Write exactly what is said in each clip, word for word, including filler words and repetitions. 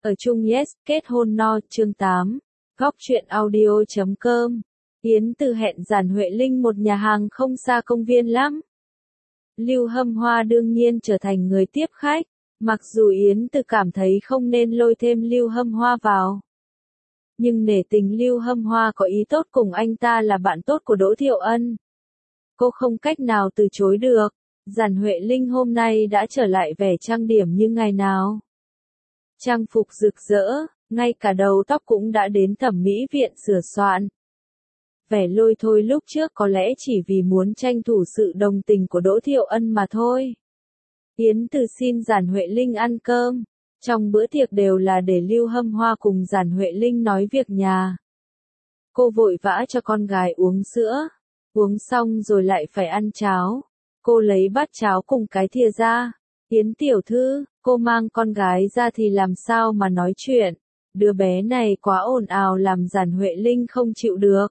Ở chung yes, kết hôn no, chương tám. Góc truyện audio chấm com. Yến Từ hẹn Giản Huệ Linh một nhà hàng không xa công viên lắm. Lưu Hâm Hoa đương nhiên trở thành người tiếp khách, mặc dù Yến Từ cảm thấy không nên lôi thêm Lưu Hâm Hoa vào. Nhưng nể tình Lưu Hâm Hoa có ý tốt cùng anh ta là bạn tốt của Đỗ Thiệu Ân. Cô không cách nào từ chối được. Giản Huệ Linh hôm nay đã trở lại vẻ trang điểm như ngày nào. Trang phục rực rỡ, ngay cả đầu tóc cũng đã đến thẩm mỹ viện sửa soạn. Vẻ lôi thôi lúc trước có lẽ chỉ vì muốn tranh thủ sự đồng tình của Đỗ Thiệu Ân mà thôi. Yến Từ xin Giản Huệ Linh ăn cơm. Trong bữa tiệc đều là để Lưu Hâm Hoa cùng Giản Huệ Linh nói việc nhà. Cô vội vã cho con gái uống sữa. Uống xong rồi lại phải ăn cháo. Cô lấy bát cháo cùng cái thìa ra. Yến tiểu thư, cô mang con gái ra thì làm sao mà nói chuyện. Đứa bé này quá ồn ào làm Giản Huệ Linh không chịu được.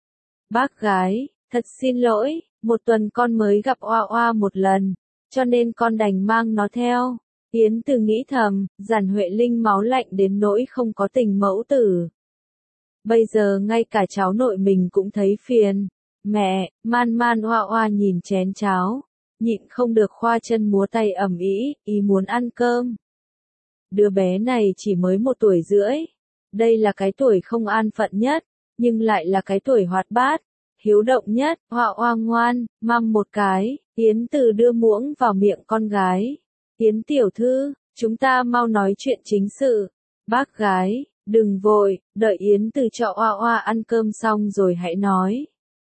Bác gái, thật xin lỗi, một tuần con mới gặp Oa Oa một lần, cho nên con đành mang nó theo. Yến Từ nghĩ thầm, Giản Huệ Linh máu lạnh đến nỗi không có tình mẫu tử. Bây giờ ngay cả cháu nội mình cũng thấy phiền. Mẹ, man man Oa Oa nhìn chén cháo, nhịn không được khoa chân múa tay ầm ĩ, ý muốn ăn cơm. Đứa bé này chỉ mới một tuổi rưỡi. Đây là cái tuổi không an phận nhất, nhưng lại là cái tuổi hoạt bát, hiếu động nhất. Oa Oa ngoan, măm một cái. Yến Từ đưa muỗng vào miệng con gái. Yến tiểu thư, chúng ta mau nói chuyện chính sự. Bác gái, đừng vội, đợi Yến Từ cho Oa Oa ăn cơm xong rồi hãy nói.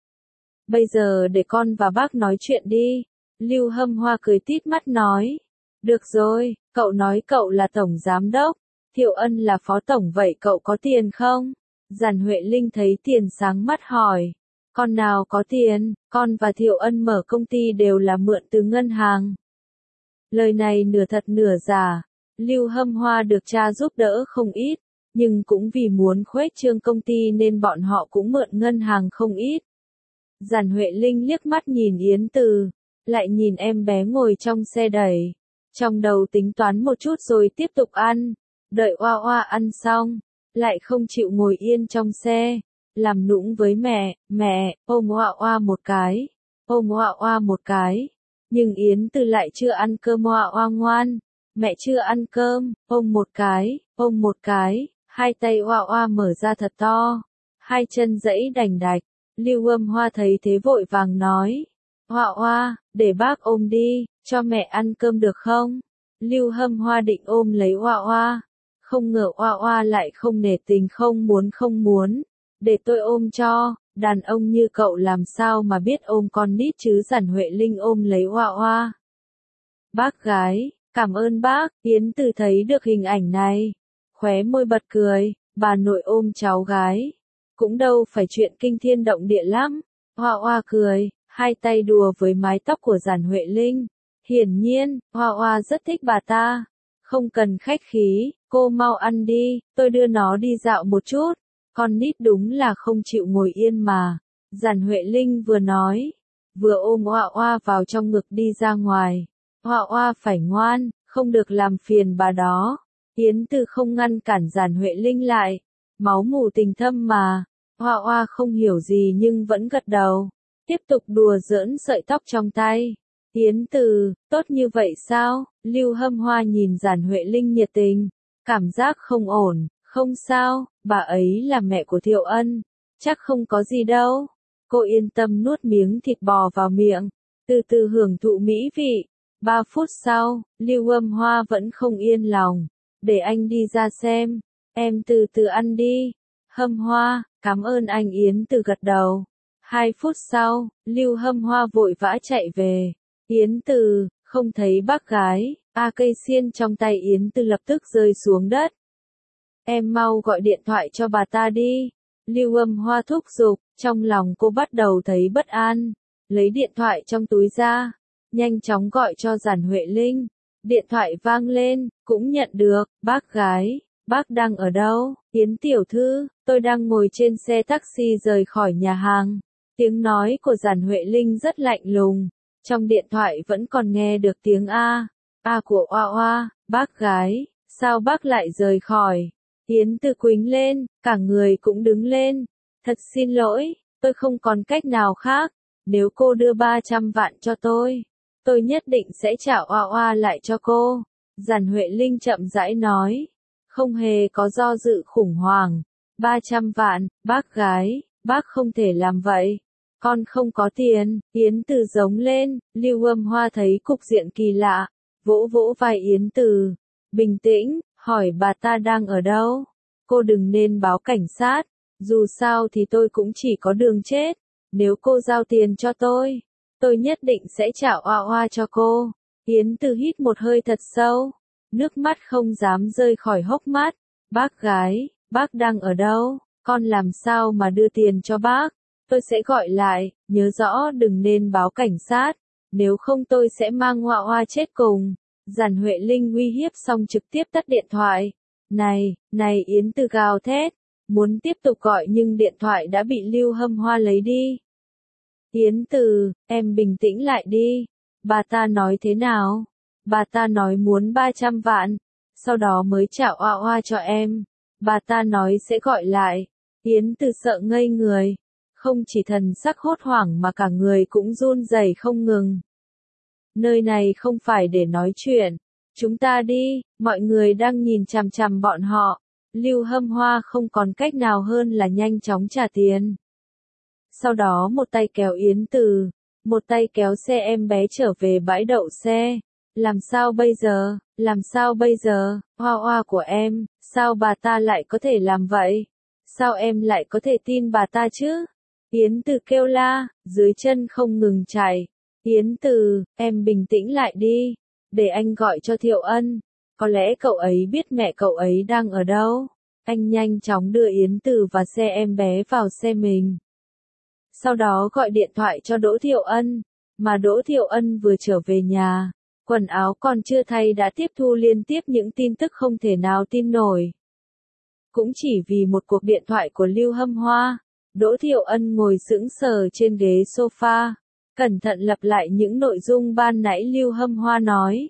Bây giờ để con và bác nói chuyện đi. Lưu Hâm Hoa cười tít mắt nói. Được rồi, cậu nói cậu là tổng giám đốc, Thiệu Ân là phó tổng, vậy cậu có tiền không? Giản Huệ Linh thấy tiền sáng mắt hỏi. Con nào có tiền, con và Thiệu Ân mở công ty đều là mượn từ ngân hàng. Lời này nửa thật nửa giả. Lưu Hâm Hoa được cha giúp đỡ không ít, nhưng cũng vì muốn khuếch trương công ty nên bọn họ cũng mượn ngân hàng không ít. Giản Huệ Linh liếc mắt nhìn Yến Từ, lại nhìn em bé ngồi trong xe đẩy. Trong đầu tính toán một chút rồi tiếp tục ăn. Đợi Oa Oa ăn xong, lại không chịu ngồi yên trong xe. Làm nũng với mẹ, mẹ, ôm Oa Oa một cái, ôm Oa Oa một cái. Nhưng Yến Từ lại chưa ăn cơm. Oa Oa ngoan, mẹ chưa ăn cơm, ôm một cái, ôm một cái. Hai tay Oa Oa mở ra thật to, hai chân giãy đành đạch. Lưu Hâm Hoa thấy thế vội vàng nói. Oa Oa, để bác ôm đi, cho mẹ ăn cơm được không? Lưu Hâm Hoa định ôm lấy Oa Oa, không ngờ Oa Oa lại không nể tình, không muốn không muốn. Để tôi ôm cho, đàn ông như cậu làm sao mà biết ôm con nít chứ. Giản Huệ Linh ôm lấy Oa Oa. Bác gái, cảm ơn bác. Yến Từ thấy được hình ảnh này, khóe môi bật cười. Bà nội ôm cháu gái, cũng đâu phải chuyện kinh thiên động địa lắm. Oa Oa cười, hai tay đùa với mái tóc của Giản Huệ Linh. Hiển nhiên, Oa Oa rất thích bà ta. Không cần khách khí, cô mau ăn đi, tôi đưa nó đi dạo một chút. Con nít đúng là không chịu ngồi yên mà. Giản Huệ Linh vừa nói, vừa ôm Oa Oa vào trong ngực đi ra ngoài. Oa Oa phải ngoan, không được làm phiền bà đó. Yến Từ không ngăn cản Giản Huệ Linh lại. Máu mù tình thâm mà. Oa Oa không hiểu gì nhưng vẫn gật đầu. Tiếp tục đùa giỡn sợi tóc trong tay. Yến Từ, tốt như vậy sao? Lưu Hâm Hoa nhìn Giản Huệ Linh nhiệt tình, cảm giác không ổn. Không sao, bà ấy là mẹ của Thiệu Ân, chắc không có gì đâu. Cô yên tâm nuốt miếng thịt bò vào miệng, từ từ hưởng thụ mỹ vị. Ba phút sau, Lưu Hâm Hoa vẫn không yên lòng. Để anh đi ra xem, em từ từ ăn đi. Hâm Hoa, cảm ơn anh. Yến Từ gật đầu. Hai phút sau, Lưu Hâm Hoa vội vã chạy về. Yến Từ, không thấy bác gái. A cây xiên trong tay Yến Từ lập tức rơi xuống đất. Em mau gọi điện thoại cho bà ta đi. Lưu Hâm Hoa thúc giục, trong lòng cô bắt đầu thấy bất an. Lấy điện thoại trong túi ra, nhanh chóng gọi cho Giản Huệ Linh. Điện thoại vang lên, cũng nhận được. Bác gái, bác đang ở đâu? Yến tiểu thư, tôi đang ngồi trên xe taxi rời khỏi nhà hàng. Tiếng nói của Giản Huệ Linh rất lạnh lùng. Trong điện thoại vẫn còn nghe được tiếng A. A của Oa Oa. Bác gái, Sao bác lại rời khỏi? Yến Từ quĩnh lên, cả người cũng đứng lên. Thật xin lỗi, tôi không còn cách nào khác. Nếu cô đưa ba trăm vạn cho tôi, tôi nhất định sẽ trả oa oa lại cho cô. Giản Huệ Linh chậm rãi nói, không hề có do dự khủng hoảng. ba trăm vạn, bác gái, bác không thể làm vậy. Con không có tiền, Yến Từ giống lên. Lưu Âm Hoa thấy cục diện kỳ lạ, vỗ vỗ vai Yến Từ. Bình tĩnh, hỏi bà ta đang ở đâu. Cô đừng nên báo cảnh sát, dù sao thì tôi cũng chỉ có đường chết. Nếu cô giao tiền cho tôi, tôi nhất định sẽ trả oa oa cho cô. Yến Từ hít một hơi thật sâu, nước mắt không dám rơi khỏi hốc mắt. Bác gái, bác đang ở đâu? Con làm sao mà đưa tiền cho bác? Tôi sẽ gọi lại, nhớ rõ đừng nên báo cảnh sát, nếu không tôi sẽ mang oa oa chết cùng. Giản Huệ Linh uy hiếp xong trực tiếp tắt điện thoại. Này, này Yến Từ gào thét, muốn tiếp tục gọi nhưng điện thoại đã bị Lưu Hâm Hoa lấy đi. Yến Từ, em bình tĩnh lại đi. Bà ta nói thế nào? Bà ta nói muốn ba trăm vạn, sau đó mới trả oa oa cho em. Bà ta nói sẽ gọi lại. Yến Từ sợ ngây người. Không chỉ thần sắc hốt hoảng mà cả người cũng run rẩy không ngừng. Nơi này không phải để nói chuyện. Chúng ta đi, mọi người đang nhìn chằm chằm bọn họ. Lưu Hâm Hoa không còn cách nào hơn là nhanh chóng trả tiền. Sau đó một tay kéo Yến Từ, một tay kéo xe em bé trở về bãi đậu xe. Làm sao bây giờ, làm sao bây giờ, Hoa Hoa của em, sao bà ta lại có thể làm vậy? Sao em lại có thể tin bà ta chứ? Yến Từ kêu la, dưới chân không ngừng chạy. Yến Từ, em bình tĩnh lại đi, để anh gọi cho Thiệu Ân. Có lẽ cậu ấy biết mẹ cậu ấy đang ở đâu. Anh nhanh chóng đưa Yến Từ và xe em bé vào xe mình. Sau đó gọi điện thoại cho Đỗ Thiệu Ân, mà Đỗ Thiệu Ân vừa trở về nhà, quần áo còn chưa thay đã tiếp thu liên tiếp những tin tức không thể nào tin nổi. Cũng chỉ vì một cuộc điện thoại của Lưu Hâm Hoa, Đỗ Thiệu Ân ngồi sững sờ trên ghế sofa, cẩn thận lặp lại những nội dung ban nãy Lưu Hâm Hoa nói.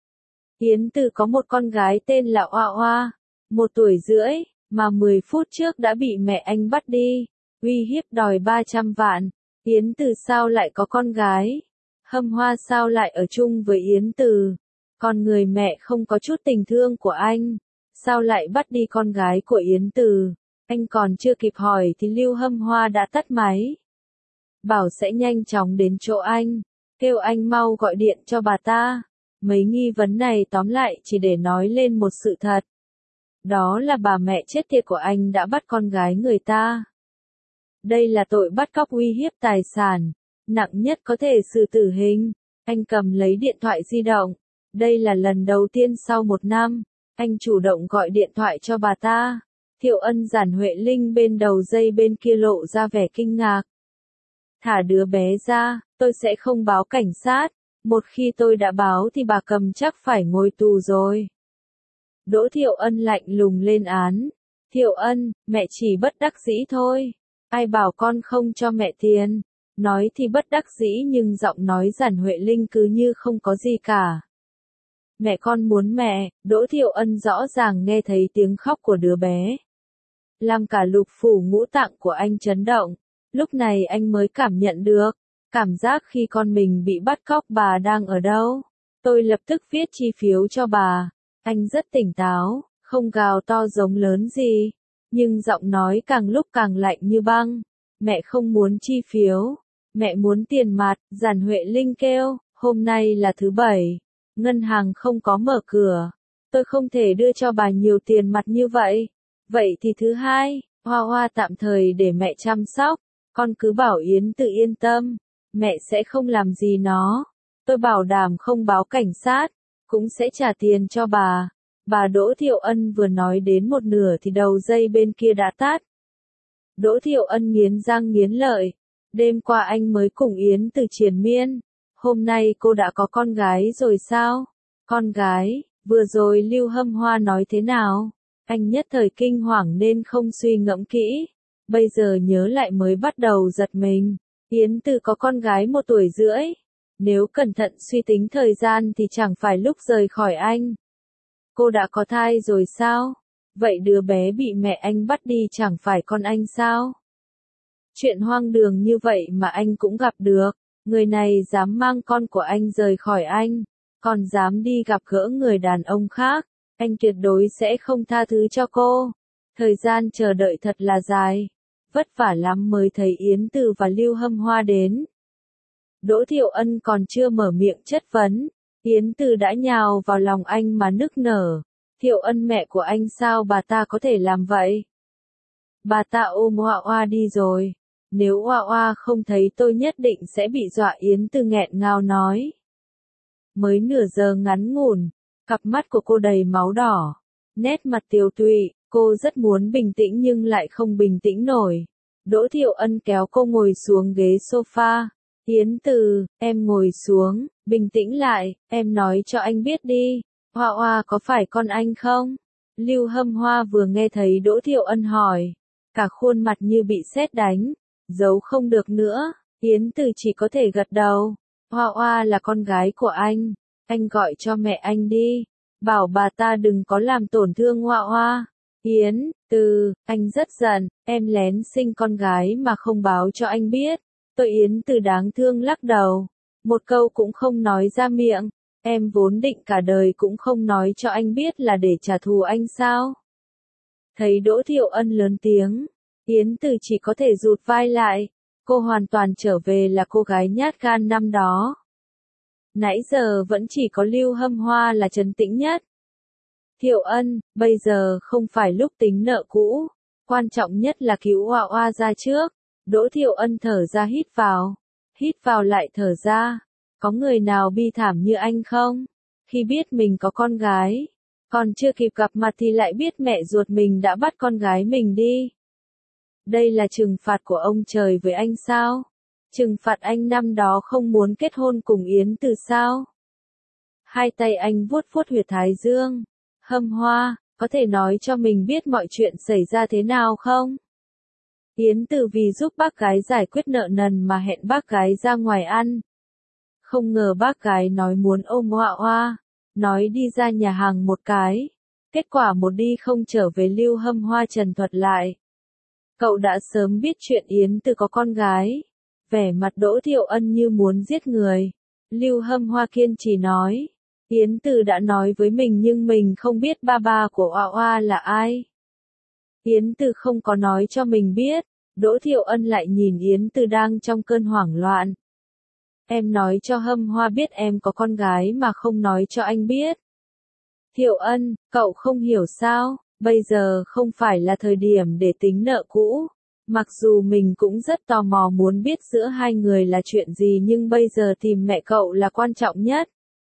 Yến Từ có một con gái tên là Oa Oa, một tuổi rưỡi, mà mười phút trước đã bị mẹ anh bắt đi, uy hiếp đòi ba trăm vạn. Yến Từ sao lại có con gái? Hâm Hoa sao lại ở chung với Yến Từ? Còn người mẹ không có chút tình thương của anh, sao lại bắt đi con gái của Yến Từ? Anh còn chưa kịp hỏi thì Lưu Hâm Hoa đã tắt máy. Bảo sẽ nhanh chóng đến chỗ anh, kêu anh mau gọi điện cho bà ta. Mấy nghi vấn này tóm lại chỉ để nói lên một sự thật. Đó là bà mẹ chết tiệt của anh đã bắt con gái người ta. Đây là tội bắt cóc uy hiếp tài sản, nặng nhất có thể xử tử hình. Anh cầm lấy điện thoại di động. Đây là lần đầu tiên sau một năm, anh chủ động gọi điện thoại cho bà ta. Thiệu Ân Giản Huệ Linh bên đầu dây bên kia lộ ra vẻ kinh ngạc. Thả đứa bé ra, tôi sẽ không báo cảnh sát. Một khi tôi đã báo thì bà Cầm chắc phải ngồi tù rồi. Đỗ Thiệu Ân lạnh lùng lên án. Thiệu Ân, mẹ chỉ bất đắc dĩ thôi. Ai bảo con không cho mẹ tiền? Nói thì bất đắc dĩ nhưng giọng nói Giản Huệ Linh cứ như không có gì cả. Mẹ con muốn mẹ. Đỗ Thiệu Ân rõ ràng nghe thấy tiếng khóc của đứa bé, làm cả lục phủ ngũ tạng của anh chấn động. Lúc này anh mới cảm nhận được, cảm giác khi con mình bị bắt cóc bà đang ở đâu. Tôi lập tức viết chi phiếu cho bà. Anh rất tỉnh táo, không gào to giống lớn gì, nhưng giọng nói càng lúc càng lạnh như băng. Mẹ không muốn chi phiếu, mẹ muốn tiền mặt. Giản Huệ Linh kêu, hôm nay là thứ bảy, ngân hàng không có mở cửa, tôi không thể đưa cho bà nhiều tiền mặt như vậy. Vậy thì thứ hai, Hoa Hoa tạm thời để mẹ chăm sóc, con cứ bảo Yến Từ yên tâm, mẹ sẽ không làm gì nó. Tôi bảo đảm không báo cảnh sát, cũng sẽ trả tiền cho bà. Bà Đỗ Thiệu Ân vừa nói đến một nửa thì đầu dây bên kia đã tắt. Đỗ Thiệu Ân nghiến răng nghiến lợi. Đêm qua anh mới cùng Yến Từ triền miên. Hôm nay cô đã có con gái rồi sao? Con gái, vừa rồi Lưu Hâm Hoa nói thế nào? Anh nhất thời kinh hoàng nên không suy ngẫm kỹ. Bây giờ nhớ lại mới bắt đầu giật mình. Yến Từ có con gái một tuổi rưỡi. Nếu cẩn thận suy tính thời gian thì chẳng phải lúc rời khỏi anh. Cô đã có thai rồi sao? Vậy đứa bé bị mẹ anh bắt đi chẳng phải con anh sao? Chuyện hoang đường như vậy mà anh cũng gặp được. Người này dám mang con của anh rời khỏi anh, còn dám đi gặp gỡ người đàn ông khác. Anh tuyệt đối sẽ không tha thứ cho cô. Thời gian chờ đợi thật là dài. Vất vả lắm mới thấy Yến Từ và Lưu Hâm Hoa đến. Đỗ Thiệu Ân còn chưa mở miệng chất vấn. Yến Từ đã nhào vào lòng anh mà nức nở. Thiệu Ân, mẹ của anh sao bà ta có thể làm vậy? Bà ta ôm Hoa Hoa đi rồi. Nếu Hoa Hoa không thấy tôi nhất định sẽ bị dọa, Yến Từ nghẹn ngào nói. Mới nửa giờ ngắn ngủn, cặp mắt của cô đầy máu đỏ. Nét mặt tiều tụy, cô rất muốn bình tĩnh nhưng lại không bình tĩnh nổi. Đỗ Thiệu Ân kéo cô ngồi xuống ghế sofa. Yến Từ, em ngồi xuống, bình tĩnh lại, em nói cho anh biết đi. Hoa Hoa có phải con anh không? Lưu Hâm Hoa vừa nghe thấy Đỗ Thiệu Ân hỏi. Cả khuôn mặt như bị sét đánh. Giấu không được nữa, Yến Từ chỉ có thể gật đầu. Hoa Hoa là con gái của anh. Anh gọi cho mẹ anh đi. Bảo bà ta đừng có làm tổn thương Hoa Hoa. Yến Từ, anh rất giận. Em lén sinh con gái mà không báo cho anh biết. Tôi Yến Từ đáng thương lắc đầu. Một câu cũng không nói ra miệng. Em vốn định cả đời cũng không nói cho anh biết là để trả thù anh sao? Thấy Đỗ Thiệu Ân lớn tiếng, Yến Từ chỉ có thể rụt vai lại. Cô hoàn toàn trở về là cô gái nhát gan năm đó. Nãy giờ vẫn chỉ có Lưu Hâm Hoa là trấn tĩnh nhất. Thiệu Ân, bây giờ không phải lúc tính nợ cũ. Quan trọng nhất là cứu Hoa Hoa ra trước. Đỗ Thiệu Ân thở ra hít vào. Hít vào lại thở ra. Có người nào bi thảm như anh không? Khi biết mình có con gái, còn chưa kịp gặp mặt thì lại biết mẹ ruột mình đã bắt con gái mình đi. Đây là trừng phạt của ông trời với anh sao? Trừng phạt anh năm đó không muốn kết hôn cùng Yến Từ sao? Hai tay anh vuốt vuốt huyệt thái dương. Hâm Hoa, có thể nói cho mình biết mọi chuyện xảy ra thế nào không? Yến Từ vì giúp bác gái giải quyết nợ nần mà hẹn bác gái ra ngoài ăn. Không ngờ bác gái nói muốn ôm Hoa Hoa, nói đi ra nhà hàng một cái. Kết quả một đi không trở về. Lưu Hâm Hoa trần thuật lại. Cậu đã sớm biết chuyện Yến Từ có con gái. Vẻ mặt Đỗ Thiệu Ân như muốn giết người. Lưu Hâm Hoa kiên trì nói. Yến Từ đã nói với mình nhưng mình không biết ba ba của Hoa Hoa là ai. Yến Từ không có nói cho mình biết. Đỗ Thiệu Ân lại nhìn Yến Từ đang trong cơn hoảng loạn. Em nói cho Hâm Hoa biết em có con gái mà không nói cho anh biết. Thiệu Ân, cậu không hiểu sao, bây giờ không phải là thời điểm để tính nợ cũ. Mặc dù mình cũng rất tò mò muốn biết giữa hai người là chuyện gì nhưng bây giờ tìm mẹ cậu là quan trọng nhất.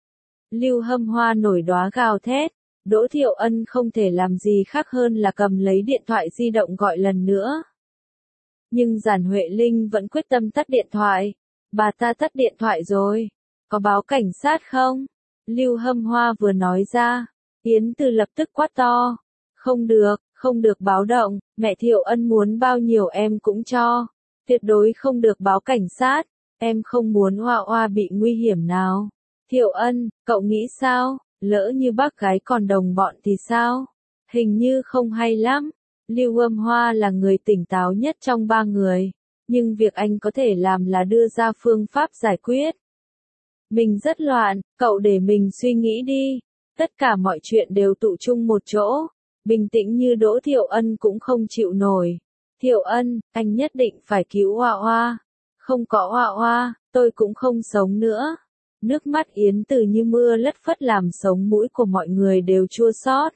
Lưu Hâm Hoa nổi đoá gào thét. Đỗ Thiệu Ân không thể làm gì khác hơn là cầm lấy điện thoại di động gọi lần nữa. Nhưng Giản Huệ Linh vẫn quyết tâm tắt điện thoại. Bà ta tắt điện thoại rồi. Có báo cảnh sát không? Lưu Hâm Hoa vừa nói ra. Yến Từ lập tức quát to. Không được, không được báo động. Mẹ Thiệu Ân muốn bao nhiêu em cũng cho. Tuyệt đối không được báo cảnh sát. Em không muốn Hoa Hoa bị nguy hiểm nào. Thiệu Ân, cậu nghĩ sao? Lỡ như bác gái còn đồng bọn thì sao? Hình như không hay lắm. Lưu Hâm Hoa là người tỉnh táo nhất trong ba người. Nhưng việc anh có thể làm là đưa ra phương pháp giải quyết. Mình rất loạn, cậu để mình suy nghĩ đi. Tất cả mọi chuyện đều tụ chung một chỗ. Bình tĩnh như Đỗ Thiệu Ân cũng không chịu nổi. Thiệu Ân, anh nhất định phải cứu Hoa Hoa. Không có Hoa Hoa, tôi cũng không sống nữa. Nước mắt Yến Từ như mưa lất phất làm sống mũi của mọi người đều chua xót.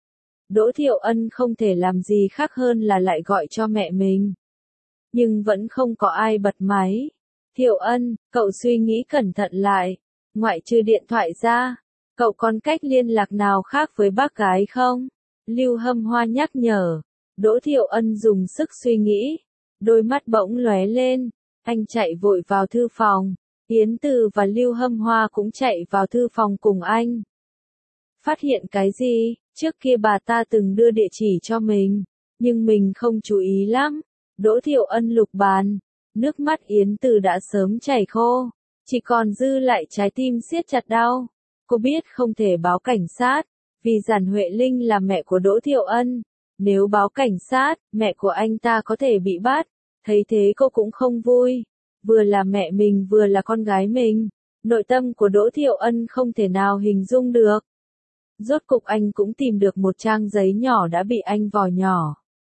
Đỗ Thiệu Ân không thể làm gì khác hơn là lại gọi cho mẹ mình. Nhưng vẫn không có ai bật máy. Thiệu Ân, cậu suy nghĩ cẩn thận lại. Ngoại trừ điện thoại ra, cậu còn cách liên lạc nào khác với bác gái không? Lưu Hâm Hoa nhắc nhở. Đỗ Thiệu Ân dùng sức suy nghĩ. Đôi mắt bỗng lóe lên. Anh chạy vội vào thư phòng. Yến Từ và Lưu Hâm Hoa cũng chạy vào thư phòng cùng anh. Phát hiện cái gì? Trước kia bà ta từng đưa địa chỉ cho mình. Nhưng mình không chú ý lắm. Đỗ Thiệu Ân lục bàn. Nước mắt Yến Từ đã sớm chảy khô. Chỉ còn dư lại trái tim siết chặt đau. Cô biết không thể báo cảnh sát. Vì Giản Huệ Linh là mẹ của Đỗ Thiệu Ân, nếu báo cảnh sát, mẹ của anh ta có thể bị bắt, thấy thế cô cũng không vui. Vừa là mẹ mình vừa là con gái mình, nội tâm của Đỗ Thiệu Ân không thể nào hình dung được. Rốt cục anh cũng tìm được một trang giấy nhỏ đã bị anh vò nhỏ.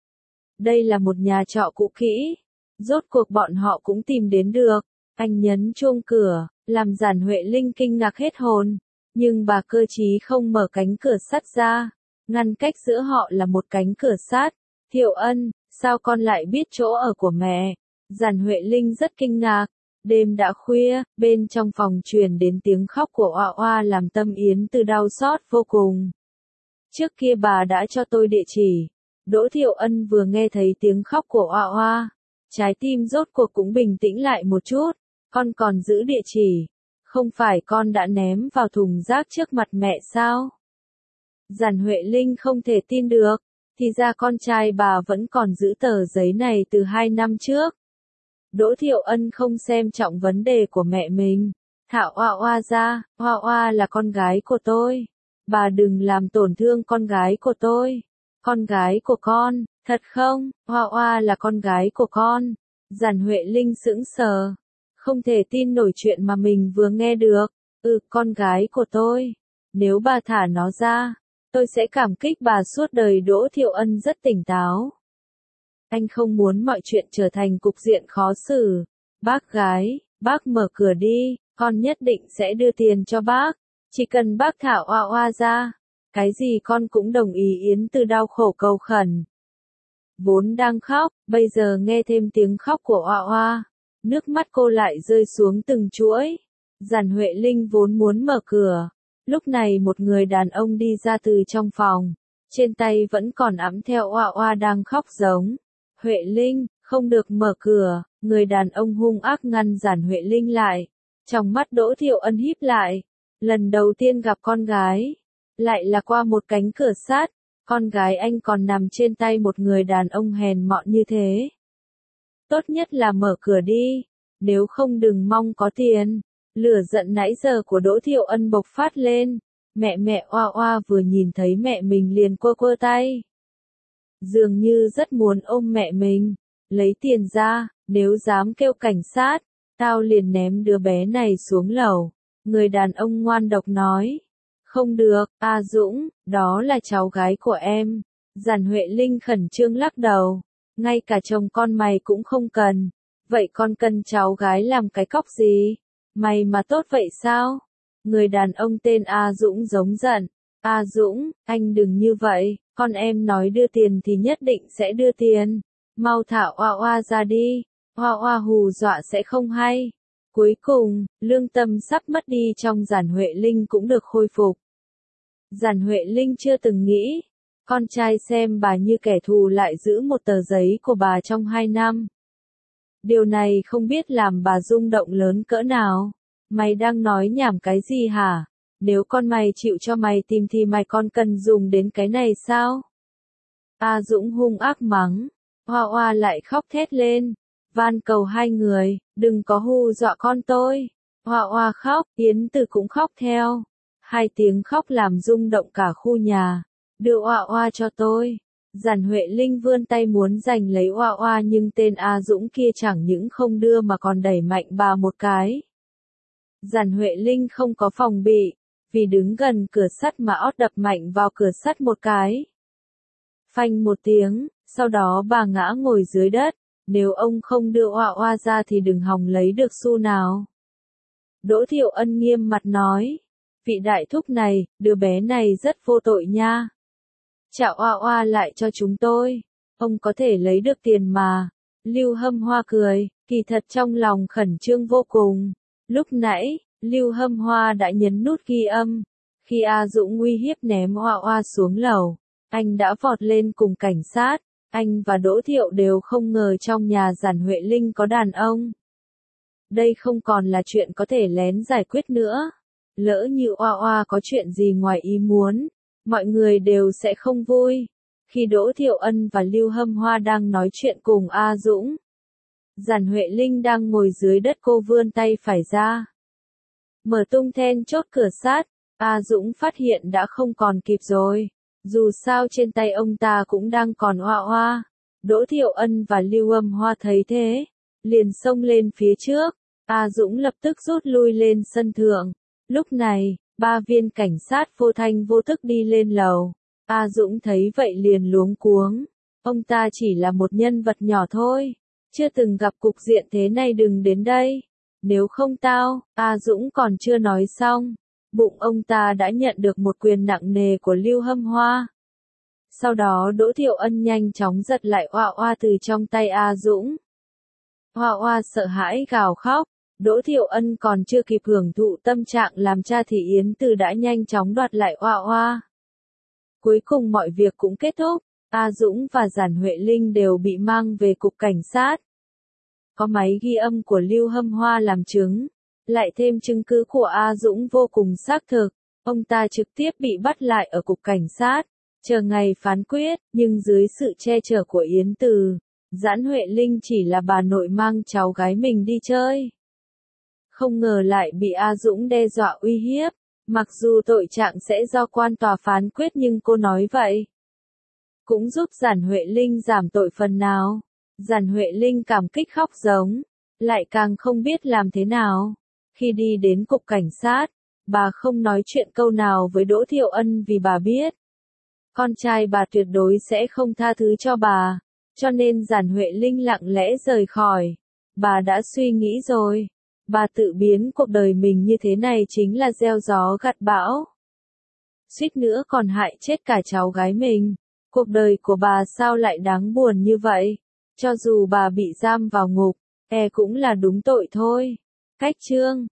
Đây là một nhà trọ cũ kỹ. Rốt cuộc bọn họ cũng tìm đến được. Anh nhấn chuông cửa, làm Giản Huệ Linh kinh ngạc hết hồn. Nhưng bà cơ trí không mở cánh cửa sắt ra. Ngăn cách giữa họ là một cánh cửa sắt. Thiệu Ân, sao con lại biết chỗ ở của mẹ? Giản Huệ Linh rất kinh ngạc. Đêm đã khuya, bên trong phòng truyền đến tiếng khóc của Oa Oa làm Tâm Yến Từ đau xót vô cùng. Trước kia bà đã cho tôi địa chỉ. Đỗ Thiệu Ân vừa nghe thấy tiếng khóc của Oa Oa, trái tim rốt cuộc cũng bình tĩnh lại một chút. Con còn giữ địa chỉ. Không phải con đã ném vào thùng rác trước mặt mẹ sao? Giản Huệ Linh không thể tin được. Thì ra con trai bà vẫn còn giữ tờ giấy này từ hai năm trước. Đỗ Thiệu Ân không xem trọng vấn đề của mẹ mình. Thả Oa Oa ra, Oa Oa là con gái của tôi. Bà đừng làm tổn thương con gái của tôi. Con gái của con, thật không? Oa Oa là con gái của con. Giản Huệ Linh sững sờ. Không thể tin nổi chuyện mà mình vừa nghe được. Ừ, con gái của tôi. Nếu bà thả nó ra, tôi sẽ cảm kích bà suốt đời. Đỗ Thiệu Ân rất tỉnh táo. Anh không muốn mọi chuyện trở thành cục diện khó xử. Bác gái, bác mở cửa đi, con nhất định sẽ đưa tiền cho bác. Chỉ cần bác thả Oa Oa ra, cái gì con cũng đồng ý. Yến Từ đau khổ cầu khẩn. Vốn đang khóc, bây giờ nghe thêm tiếng khóc của Oa Oa, nước mắt cô lại rơi xuống từng chuỗi. Giản Huệ Linh vốn muốn mở cửa. Lúc này một người đàn ông đi ra từ trong phòng. Trên tay vẫn còn ẵm theo Oa Oa đang khóc giống. Huệ Linh, không được mở cửa. Người đàn ông hung ác ngăn Giản Huệ Linh lại. Trong mắt Đỗ Thiệu Ân híp lại. Lần đầu tiên gặp con gái. Lại là qua một cánh cửa sắt. Con gái anh còn nằm trên tay một người đàn ông hèn mọn như thế. Tốt nhất là mở cửa đi. Nếu không đừng mong có tiền. Lửa giận nãy giờ của Đỗ Thiệu Ân bộc phát lên. Mẹ mẹ Oa Oa vừa nhìn thấy mẹ mình liền quơ quơ tay. Dường như rất muốn ôm mẹ mình. Lấy tiền ra, nếu dám kêu cảnh sát, tao liền ném đứa bé này xuống lầu. Người đàn ông ngoan độc nói. Không được, A Dũng, đó là cháu gái của em. Giản Huệ Linh khẩn trương lắc đầu. Ngay cả chồng con mày cũng không cần. Vậy con cần cháu gái làm cái cóc gì? Mày mà tốt vậy sao? Người đàn ông tên A Dũng giống giận. A Dũng, anh đừng như vậy, con em nói đưa tiền thì nhất định sẽ đưa tiền. Mau thả Oa Oa ra đi, Oa Oa hù dọa sẽ không hay. Cuối cùng, lương tâm sắp mất đi trong Giản Huệ Linh cũng được khôi phục. Giản Huệ Linh chưa từng nghĩ, con trai xem bà như kẻ thù lại giữ một tờ giấy của bà trong hai năm. Điều này không biết làm bà rung động lớn cỡ nào. Mày đang nói nhảm cái gì hả? Nếu con mày chịu cho mày tìm thì mày còn cần dùng đến cái này sao? A Dũng hung ác mắng. Oa Oa lại khóc thét lên. Van cầu hai người, đừng có hù dọa con tôi. Oa Oa khóc, Yến Từ cũng khóc theo. Hai tiếng khóc làm rung động cả khu nhà. Đưa Oa Oa cho tôi. Giản Huệ Linh vươn tay muốn giành lấy Oa Oa nhưng tên A Dũng kia chẳng những không đưa mà còn đẩy mạnh bà một cái. Giản Huệ Linh không có phòng bị, vì đứng gần cửa sắt mà ót đập mạnh vào cửa sắt một cái. Phanh một tiếng, sau đó bà ngã ngồi dưới đất. Nếu ông không đưa Oa Oa ra thì đừng hòng lấy được xu nào. Đỗ Thiệu Ân nghiêm mặt nói. Vị đại thúc này, đứa bé này rất vô tội nha. Trả Oa Oa lại cho chúng tôi. Ông có thể lấy được tiền mà. Lưu Hâm Hoa cười, kỳ thật trong lòng khẩn trương vô cùng. Lúc nãy, Lưu Hâm Hoa đã nhấn nút ghi âm. Khi A Dũng uy hiếp ném Oa Oa xuống lầu, anh đã vọt lên cùng cảnh sát. Anh và Đỗ Thiệu đều không ngờ trong nhà Giản Huệ Linh có đàn ông. Đây không còn là chuyện có thể lén giải quyết nữa. Lỡ như Oa Oa có chuyện gì ngoài ý muốn, mọi người đều sẽ không vui. Khi Đỗ Thiệu Ân và Lưu Hâm Hoa đang nói chuyện cùng A Dũng, Giản Huệ Linh đang ngồi dưới đất, cô vươn tay phải ra. Mở tung then chốt cửa sắt, A Dũng phát hiện đã không còn kịp rồi. Dù sao trên tay ông ta cũng đang còn Hoa Hoa. Đỗ Thiệu Ân và Lưu Âm Hoa thấy thế, liền xông lên phía trước. A Dũng lập tức rút lui lên sân thượng. Lúc này, ba viên cảnh sát vô thanh vô tức đi lên lầu. A Dũng thấy vậy liền luống cuống. Ông ta chỉ là một nhân vật nhỏ thôi. Chưa từng gặp cục diện thế này, đừng đến đây. Nếu không tao, A Dũng còn chưa nói xong. Bụng ông ta đã nhận được một quyền nặng nề của Lưu Hâm Hoa. Sau đó Đỗ Thiệu Ân nhanh chóng giật lại Hoa Hoa từ trong tay A Dũng. Hoa Hoa sợ hãi gào khóc. Đỗ Thiệu Ân còn chưa kịp hưởng thụ tâm trạng làm cha thì Yến Từ đã nhanh chóng đoạt lại Hoa Hoa. Cuối cùng mọi việc cũng kết thúc. A Dũng và Giản Huệ Linh đều bị mang về cục cảnh sát. Có máy ghi âm của Lưu Hâm Hoa làm chứng, lại thêm chứng cứ của A Dũng vô cùng xác thực. Ông ta trực tiếp bị bắt lại ở cục cảnh sát, chờ ngày phán quyết, nhưng dưới sự che chở của Yến Từ, Giản Huệ Linh chỉ là bà nội mang cháu gái mình đi chơi. Không ngờ lại bị A Dũng đe dọa uy hiếp, mặc dù tội trạng sẽ do quan tòa phán quyết nhưng cô nói vậy cũng giúp Giản Huệ Linh giảm tội phần nào. Giản Huệ Linh cảm kích khóc giống, lại càng không biết làm thế nào. Khi đi đến cục cảnh sát, bà không nói chuyện câu nào với Đỗ Thiệu Ân vì bà biết con trai bà tuyệt đối sẽ không tha thứ cho bà, cho nên Giản Huệ Linh lặng lẽ rời khỏi. Bà đã suy nghĩ rồi, bà tự biến cuộc đời mình như thế này chính là gieo gió gặt bão. Suýt nữa còn hại chết cả cháu gái mình. Cuộc đời của bà sao lại đáng buồn như vậy? Cho dù bà bị giam vào ngục, e cũng là đúng tội thôi. Cách chương